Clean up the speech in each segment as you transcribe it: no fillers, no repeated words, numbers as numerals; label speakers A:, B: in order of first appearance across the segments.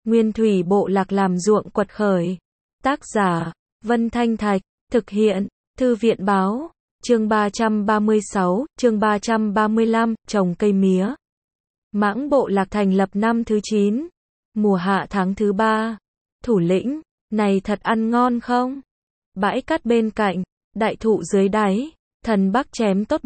A: Nguyên thủy bộ lạc làm ruộng quật khởi. Tác giả, Vân Thanh Thạch, thực hiện, Thư viện Báo, chương 336, chương 335, trồng cây mía. Mãng bộ lạc thành lập năm thứ 9, mùa hạ tháng thứ 3. Thủ lĩnh, này thật ăn ngon không? Bãi cát bên cạnh, đại thụ dưới đáy, Thần Bắc chém tốt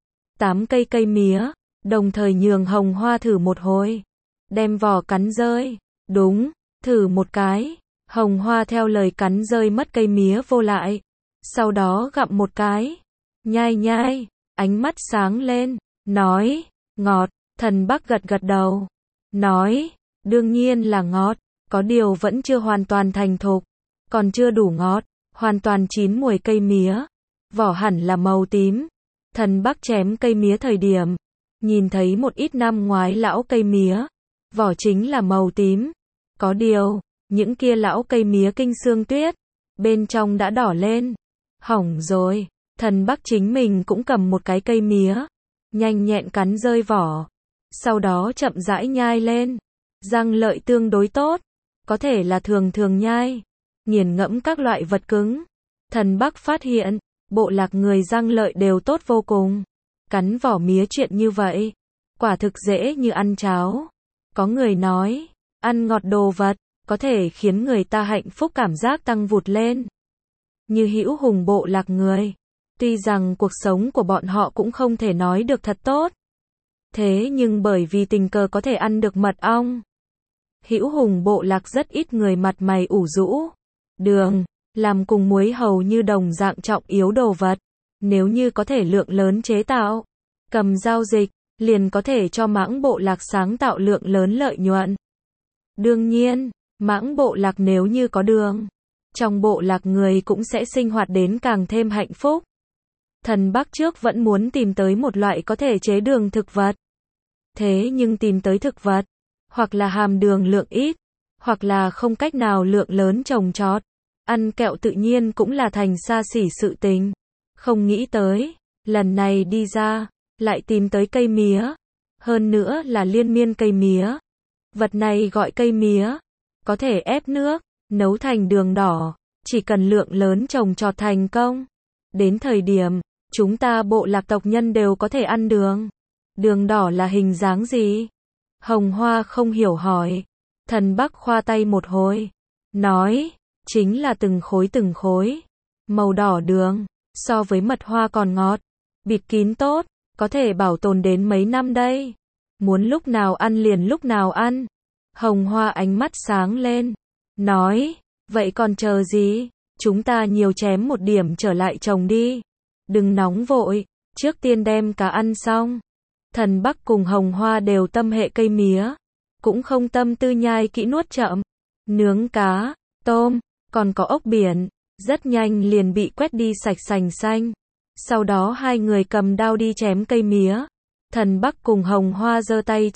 A: 7-8 cây mía, đồng thời nhường Hồng Hoa thử một hồi. Đem vỏ cắn rơi. Đúng, thử một cái. Hồng Hoa theo lời cắn rơi mất cây mía vô lại. Sau đó gặm một cái. Nhai nhai, ánh mắt sáng lên, nói, ngọt. Thần Bắc gật gật đầu. Nói, đương nhiên là ngọt, có điều vẫn chưa hoàn toàn thành thục, còn chưa đủ ngọt, hoàn toàn chín mùi cây mía. Vỏ hẳn là màu tím. Thần Bắc chém cây mía thời điểm, nhìn thấy một ít năm ngoái lão cây mía, vỏ chính là màu tím. Có điều, những kia lão cây mía kinh xương tuyết, bên trong đã đỏ lên. Hỏng rồi, Thần Bắc chính mình cũng cầm một cái cây mía, nhanh nhẹn cắn rơi vỏ, sau đó chậm rãi nhai lên. Răng lợi tương đối tốt, có thể là thường nhai, nghiền ngẫm các loại vật cứng. Thần Bắc phát hiện, bộ lạc người răng lợi đều tốt vô cùng. Cắn vỏ mía chuyện như vậy, quả thực dễ như ăn cháo. Có người nói, ăn ngọt đồ vật, có thể khiến người ta hạnh phúc cảm giác tăng vụt lên. Như Hữu Hùng bộ lạc người, tuy rằng cuộc sống của bọn họ cũng không thể nói được thật tốt. Thế nhưng bởi vì tình cờ có thể ăn được mật ong. Hữu Hùng bộ lạc rất ít người mặt mày ủ rũ. Đường, làm cùng muối hầu như đồng dạng trọng yếu đồ vật. Nếu như có thể lượng lớn chế tạo, cầm giao dịch, liền có thể cho mãng bộ lạc sáng tạo lượng lớn lợi nhuận. Đương nhiên, mãng bộ lạc nếu như có đường, trong bộ lạc người cũng sẽ sinh hoạt đến càng thêm hạnh phúc. Thần Bắc trước vẫn muốn tìm tới một loại có thể chế đường thực vật. Thế nhưng tìm tới thực vật, hoặc là hàm đường lượng ít, hoặc là không cách nào lượng lớn trồng trọt. Ăn kẹo tự nhiên cũng là thành xa xỉ sự tình. Không nghĩ tới, lần này đi ra, lại tìm tới cây mía. Hơn nữa là liên miên cây mía. Vật này gọi cây mía, có thể ép nước, nấu thành đường đỏ, chỉ cần lượng lớn trồng trọt thành công. Đến thời điểm, chúng ta bộ lạc tộc nhân đều có thể ăn đường. Đường đỏ là hình dáng gì? Hồng Hoa không hiểu hỏi. Thần Bắc khoa tay một hồi, nói, chính là từng khối. Màu đỏ đường, so với mật hoa còn ngọt, bịt kín tốt, có thể bảo tồn đến mấy năm đây. Muốn lúc nào ăn liền lúc nào ăn. Hồng Hoa ánh mắt sáng lên, nói, vậy còn chờ gì? Chúng ta nhiều chém một điểm trở lại trồng đi. Đừng nóng vội, trước tiên đem cá ăn xong. Thần Bắc cùng Hồng Hoa đều tâm hệ cây mía, cũng không tâm tư nhai kỹ nuốt chậm. Nướng cá, tôm, còn có ốc biển, rất nhanh liền bị quét đi sạch sành xanh. Sau đó hai người cầm đao đi chém cây mía. Thần Bắc cùng Hồng Hoa giơ tay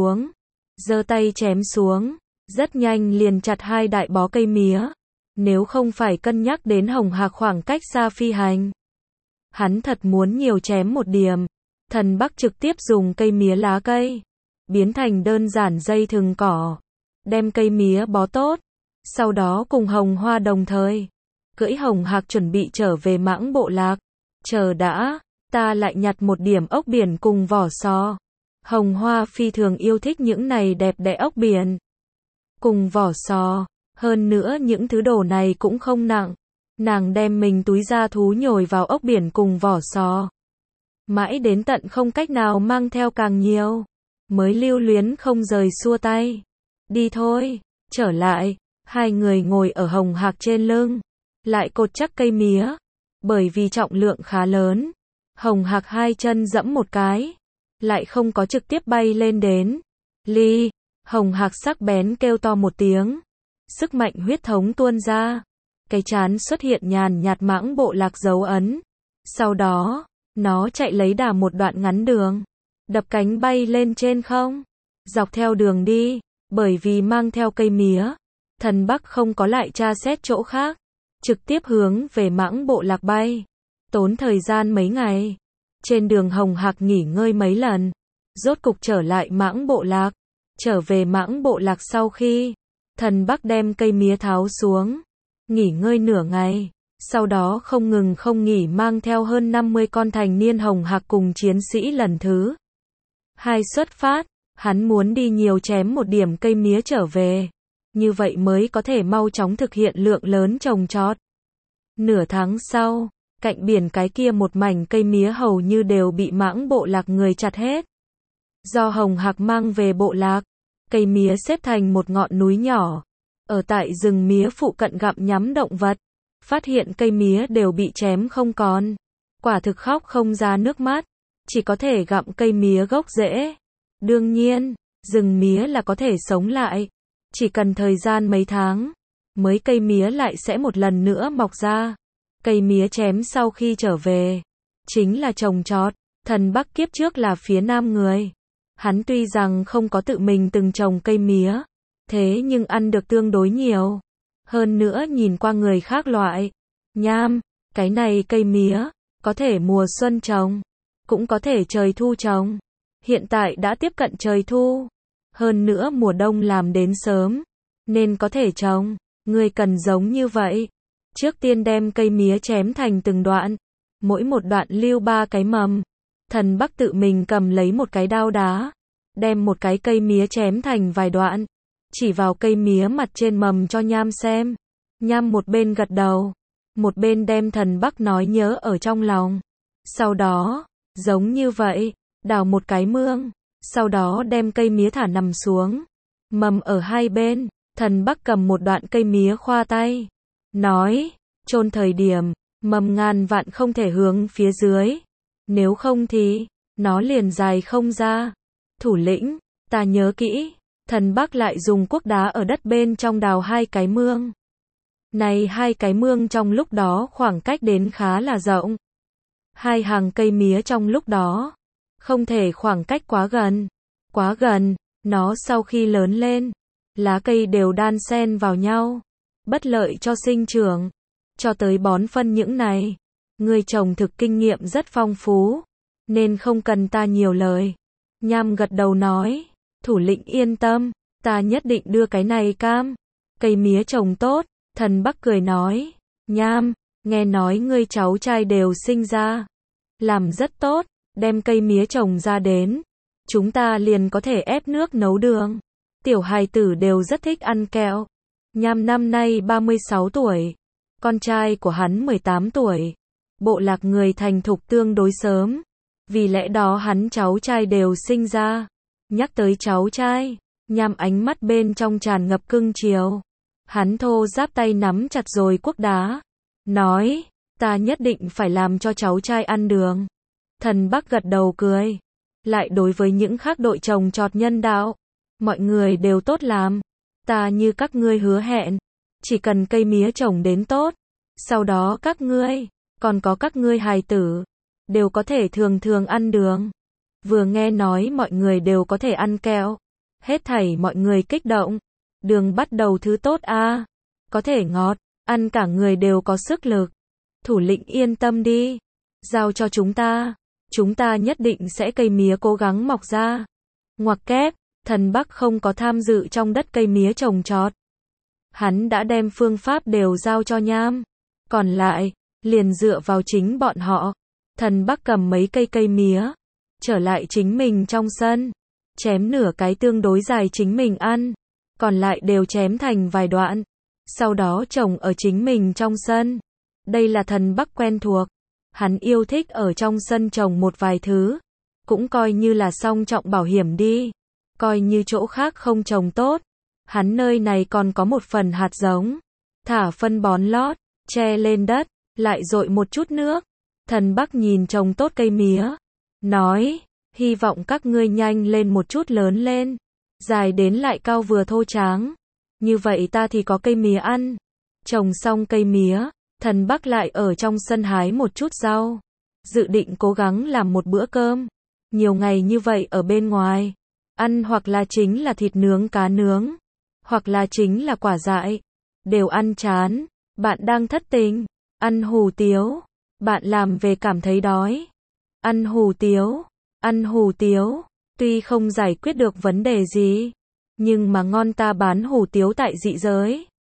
A: chém xuống, rất nhanh liền chặt hai đại bó cây mía. Nếu không phải cân nhắc đến Hồng Hạc khoảng cách xa phi hành, hắn thật muốn nhiều chém một điểm. Thần Bắc trực tiếp dùng cây mía lá cây, biến thành đơn giản dây thừng cỏ, đem cây mía bó tốt. Sau đó cùng Hồng Hoa đồng thời, cưỡi Hồng Hạc chuẩn bị trở về mãng bộ lạc. Chờ đã, ta lại nhặt một điểm ốc biển cùng vỏ sò. Hồng Hoa phi thường yêu thích những này đẹp đẽ ốc biển cùng vỏ sò, hơn nữa những thứ đồ này cũng không nặng. Nàng đem mình túi da thú nhồi vào ốc biển cùng vỏ sò. Mãi đến tận không cách nào mang theo càng nhiều, mới lưu luyến không rời xua tay. Đi thôi, trở lại. Hai người ngồi ở Hồng Hạc trên lưng, lại cột chắc cây mía. Bởi vì trọng lượng khá lớn, Hồng Hạc hai chân giẫm một cái, lại không có trực tiếp bay lên đến. Ly, Hồng Hạc sắc bén kêu to một tiếng, sức mạnh huyết thống tuôn ra, cái trán xuất hiện nhàn nhạt mãng bộ lạc dấu ấn. Sau đó, nó chạy lấy đà một đoạn ngắn đường, đập cánh bay lên trên không, dọc theo đường đi. Bởi vì mang theo cây mía, Thần Bắc không có lại tra xét chỗ khác, trực tiếp hướng về mãng bộ lạc bay. Tốn thời gian mấy ngày. Trên đường Hồng Hạc nghỉ ngơi mấy lần, rốt cục trở lại mãng bộ lạc. Trở về mãng bộ lạc sau khi Thần Bắc đem cây mía tháo xuống, nghỉ ngơi nửa ngày, sau đó không ngừng không nghỉ mang theo hơn 50 con thành niên hồng hạc cùng chiến sĩ lần thứ 2 xuất phát, hắn muốn đi nhiều chém một điểm cây mía trở về, như vậy mới có thể mau chóng thực hiện lượng lớn trồng trọt. Nửa tháng sau, cạnh biển cái kia một mảnh cây mía hầu như đều bị mãng bộ lạc người chặt hết. Do hồng hạc mang về bộ lạc, cây mía xếp thành một ngọn núi nhỏ, ở tại rừng mía phụ cận gặm nhắm động vật, phát hiện cây mía đều bị chém không còn. Quả thực khóc không ra nước mắt, chỉ có thể gặm cây mía gốc rễ. Đương nhiên, rừng mía là có thể sống lại, chỉ cần thời gian mấy tháng, mới cây mía lại sẽ một lần nữa mọc ra. Cây mía chém sau khi trở về, chính là trồng trọt. Thần Bắc kiếp trước là phía Nam người. Hắn tuy rằng không có tự mình từng trồng cây mía, thế nhưng ăn được tương đối nhiều. Hơn nữa nhìn qua người khác loại. Nham, cái này cây mía, có thể mùa xuân trồng, cũng có thể trời thu trồng. Hiện tại đã tiếp cận trời thu. Hơn nữa mùa đông làm đến sớm, nên có thể trồng. Ngươi cần giống như vậy. Trước tiên đem cây mía chém thành từng đoạn, mỗi một đoạn lưu 3 cái mầm. Thần Bắc tự mình cầm lấy một cái đao đá, đem một cái cây mía chém thành vài đoạn, chỉ vào cây mía mặt trên mầm cho Nham xem. Nham một bên gật đầu, một bên đem Thần Bắc nói nhớ ở trong lòng. Sau đó, giống như vậy, đào một cái mương, sau đó đem cây mía thả nằm xuống, mầm ở hai bên. Thần Bắc cầm một đoạn cây mía khoa tay, nói, chôn thời điểm, mầm ngàn vạn không thể hướng phía dưới, nếu không thì, nó liền dài không ra. Thủ lĩnh, ta nhớ kỹ. Thần Bắc lại dùng cuốc đá ở đất bên trong đào 2 cái mương. Này 2 cái mương trong lúc đó khoảng cách đến khá là rộng. 2 hàng cây mía trong lúc đó, không thể khoảng cách quá gần. Quá gần, nó sau khi lớn lên, lá cây đều đan xen vào nhau, bất lợi cho sinh trưởng. Cho tới bón phân những này, người trồng thực kinh nghiệm rất phong phú, nên không cần ta nhiều lời. Nham gật đầu nói, thủ lĩnh yên tâm, ta nhất định đưa cái này cam. Cây mía trồng tốt. Thần Bắc cười nói, Nham, nghe nói ngươi cháu trai đều sinh ra, làm rất tốt, đem cây mía trồng ra đến, chúng ta liền có thể ép nước nấu đường. Tiểu hài tử đều rất thích ăn kẹo. Nham năm nay 36 tuổi, con trai của hắn 18 tuổi. Bộ lạc người thành thục tương đối sớm, vì lẽ đó hắn cháu trai đều sinh ra. Nhắc tới cháu trai, Nham ánh mắt bên trong tràn ngập cưng chiều. Hắn thô ráp tay nắm chặt rồi cuốc đá, nói, ta nhất định phải làm cho cháu trai ăn đường. Thần Bắc gật đầu cười, lại đối với những khác đội trồng trọt nhân đạo, mọi người đều tốt làm, ta như các ngươi hứa hẹn, chỉ cần cây mía trồng đến tốt, sau đó các ngươi, còn có các ngươi hài tử, đều có thể thường thường ăn đường. Vừa nghe nói mọi người đều có thể ăn kẹo, hết thảy mọi người kích động. Đường bắt đầu thứ tốt a, có thể ngọt, ăn cả người đều có sức lực. Thủ lĩnh yên tâm đi, giao cho chúng ta nhất định sẽ cây mía cố gắng mọc ra. Ngoặc kép, Thần Bắc không có tham dự trong đất cây mía trồng trọt. Hắn đã đem phương pháp đều giao cho Nham, còn lại, liền dựa vào chính bọn họ. Thần Bắc cầm mấy cây mía, trở lại chính mình trong sân, chém nửa cái tương đối dài chính mình ăn, còn lại đều chém thành vài đoạn, sau đó trồng ở chính mình trong sân. Đây là Thần Bắc quen thuộc, hắn yêu thích ở trong sân trồng một vài thứ, cũng coi như là song trọng bảo hiểm đi, coi như chỗ khác không trồng tốt, hắn nơi này còn có một phần hạt giống, thả phân bón lót, che lên đất, lại dội một chút nước. Thần Bắc nhìn trồng tốt cây mía, nói, hy vọng các ngươi nhanh lên một chút lớn lên, dài đến lại cao vừa thô tráng, như vậy ta thì có cây mía ăn. Trồng xong cây mía, Thần Bắc lại ở trong sân hái một chút rau, dự định cố gắng làm một bữa cơm. Nhiều ngày như vậy ở bên ngoài, ăn hoặc là chính là thịt nướng cá nướng, hoặc là chính là quả dại, đều ăn chán. Bạn đang thất tình, ăn hủ tiếu, bạn làm về cảm thấy đói, ăn hủ tiếu, tuy không giải quyết được vấn đề gì, Nhưng mà ngon ta bán hủ tiếu tại dị giới.